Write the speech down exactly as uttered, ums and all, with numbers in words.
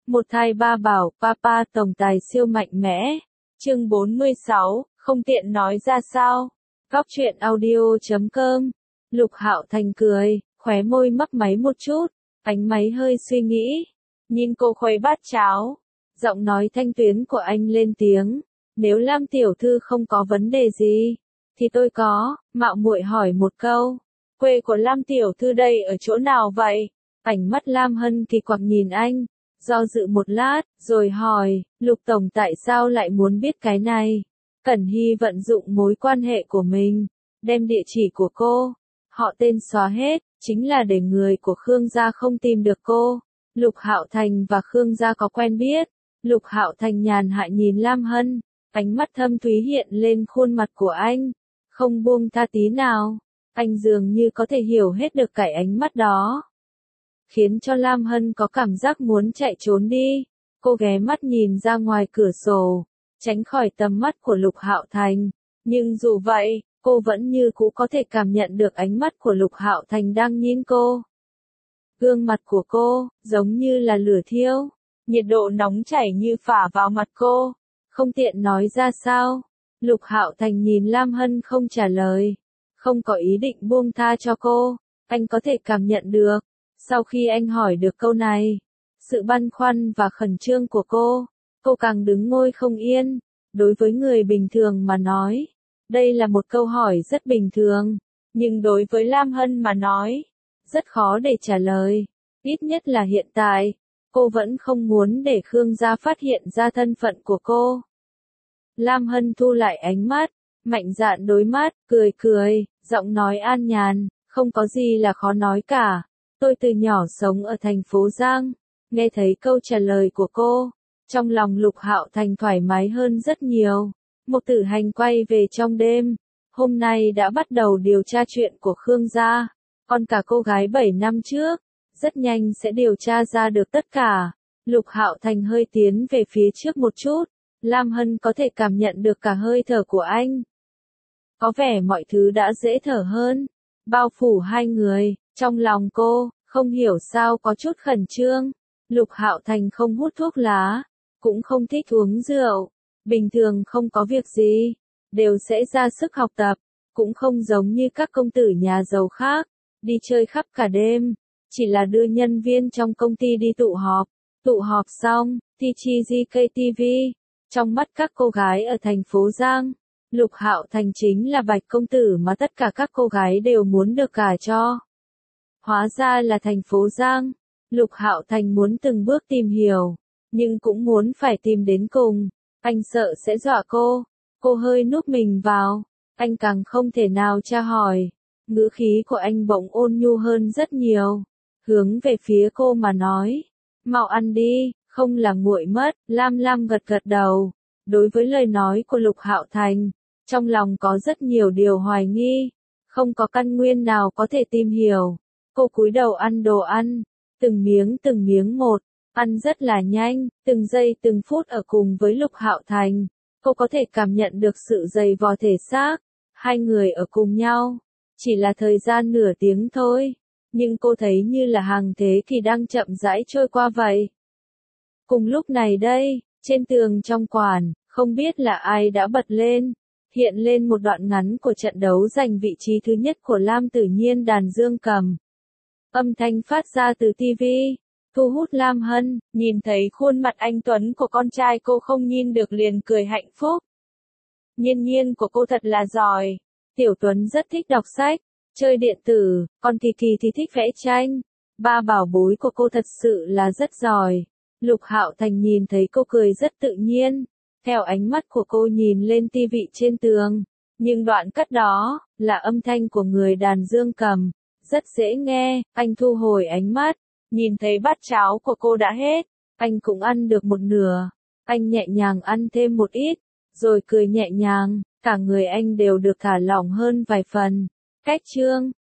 Một thai ba bảo, Papa tổng tài siêu mạnh mẽ. Chương bốn mươi sáu, không tiện nói ra sao. Góc truyện audio chấm com. Lục Hạo Thành cười, khóe môi mấp máy một chút, ánh máy hơi suy nghĩ. Nhìn cô khuấy bát cháo. Giọng nói thanh tuyến của anh lên tiếng. Nếu Lam tiểu thư không có vấn đề gì, thì tôi có, mạo muội hỏi một câu. Quê của Lam tiểu thư đây ở chỗ nào vậy? Ánh mắt Lam Hân kỳ quặc nhìn anh, do dự một lát, rồi hỏi, Lục tổng tại sao lại muốn biết cái này? Cẩn Hy vận dụng mối quan hệ của mình, đem địa chỉ của cô, họ tên xóa hết, chính là để người của Khương gia không tìm được cô. Lục Hạo Thành và Khương gia có quen biết. Lục Hạo Thành nhàn hạ nhìn Lam Hân, ánh mắt thâm thúy hiện lên khuôn mặt của anh, không buông tha tí nào. Anh dường như có thể hiểu hết được cái ánh mắt đó, khiến cho Lam Hân có cảm giác muốn chạy trốn đi. Cô ghé mắt nhìn ra ngoài cửa sổ, tránh khỏi tầm mắt của Lục Hạo Thành. Nhưng dù vậy, cô vẫn như cũ có thể cảm nhận được ánh mắt của Lục Hạo Thành đang nhìn cô. Gương mặt của cô, giống như là lửa thiêu, nhiệt độ nóng chảy như phả vào mặt cô. Không tiện nói ra sao. Lục Hạo Thành nhìn Lam Hân không trả lời, không có ý định buông tha cho cô. Anh có thể cảm nhận được, sau khi anh hỏi được câu này, sự băn khoăn và khẩn trương của cô, cô càng đứng ngồi không yên. Đối với người bình thường mà nói, đây là một câu hỏi rất bình thường, nhưng đối với Lam Hân mà nói, rất khó để trả lời. Ít nhất là hiện tại, cô vẫn không muốn để Khương gia phát hiện ra thân phận của cô. Lam Hân thu lại ánh mắt, mạnh dạn đối mắt, cười cười, giọng nói an nhàn, không có gì là khó nói cả. Tôi từ nhỏ sống ở thành phố Giang. Nghe thấy câu trả lời của cô, trong lòng Lục Hạo Thành thoải mái hơn rất nhiều. Một tử hành quay về trong đêm, hôm nay đã bắt đầu điều tra chuyện của Khương gia, còn cả cô gái bảy năm trước, rất nhanh sẽ điều tra ra được tất cả. Lục Hạo Thành hơi tiến về phía trước một chút, Lam Hân có thể cảm nhận được cả hơi thở của anh. Có vẻ mọi thứ đã dễ thở hơn, bao phủ hai người. Trong lòng cô, không hiểu sao có chút khẩn trương. Lục Hạo Thành không hút thuốc lá, cũng không thích uống rượu. Bình thường không có việc gì, đều sẽ ra sức học tập, cũng không giống như các công tử nhà giàu khác, đi chơi khắp cả đêm. Chỉ là đưa nhân viên trong công ty đi tụ họp. Tụ họp xong, thì chi gi ca tê vê. Trong mắt các cô gái ở thành phố Giang, Lục Hạo Thành chính là bạch công tử mà tất cả các cô gái đều muốn được gả cho. Hóa ra là thành phố Giang. Lục Hạo Thành muốn từng bước tìm hiểu, nhưng cũng muốn phải tìm đến cùng. Anh sợ sẽ dọa cô. Cô hơi núp mình vào, anh càng không thể nào tra hỏi. Ngữ khí của anh bỗng ôn nhu hơn rất nhiều, hướng về phía cô mà nói, mau ăn đi, không là nguội mất. Lam Lam gật gật đầu. Đối với lời nói của Lục Hạo Thành, trong lòng có rất nhiều điều hoài nghi, không có căn nguyên nào có thể tìm hiểu. Cô cúi đầu ăn đồ ăn, từng miếng từng miếng một, ăn rất là nhanh, từng giây từng phút ở cùng với Lục Hạo Thành. Cô có thể cảm nhận được sự dày vò thể xác, hai người ở cùng nhau, chỉ là thời gian nửa tiếng thôi, nhưng cô thấy như là hàng thế kỷ đang chậm rãi trôi qua vậy. Cùng lúc này đây, trên tường trong quán, không biết là ai đã bật lên, hiện lên một đoạn ngắn của trận đấu giành vị trí thứ nhất của Lam Tử Nhiên đàn dương cầm. Âm thanh phát ra từ ti vi, thu hút Lam Hân, nhìn thấy khuôn mặt anh tuấn của con trai cô không nhìn được liền cười hạnh phúc. Nhiên nhiên của cô thật là giỏi. Tiểu Tuấn rất thích đọc sách, chơi điện tử, còn Kỳ Kỳ thì thích vẽ tranh. Ba bảo bối của cô thật sự là rất giỏi. Lục Hạo Thành nhìn thấy cô cười rất tự nhiên, theo ánh mắt của cô nhìn lên tivi trên tường, nhưng đoạn cắt đó là âm thanh của người đàn dương cầm, rất dễ nghe. Anh thu hồi ánh mắt, nhìn thấy bát cháo của cô đã hết, anh cũng ăn được một nửa. Anh nhẹ nhàng ăn thêm một ít, rồi cười nhẹ nhàng, cả người anh đều được thả lỏng hơn vài phần. Cách chương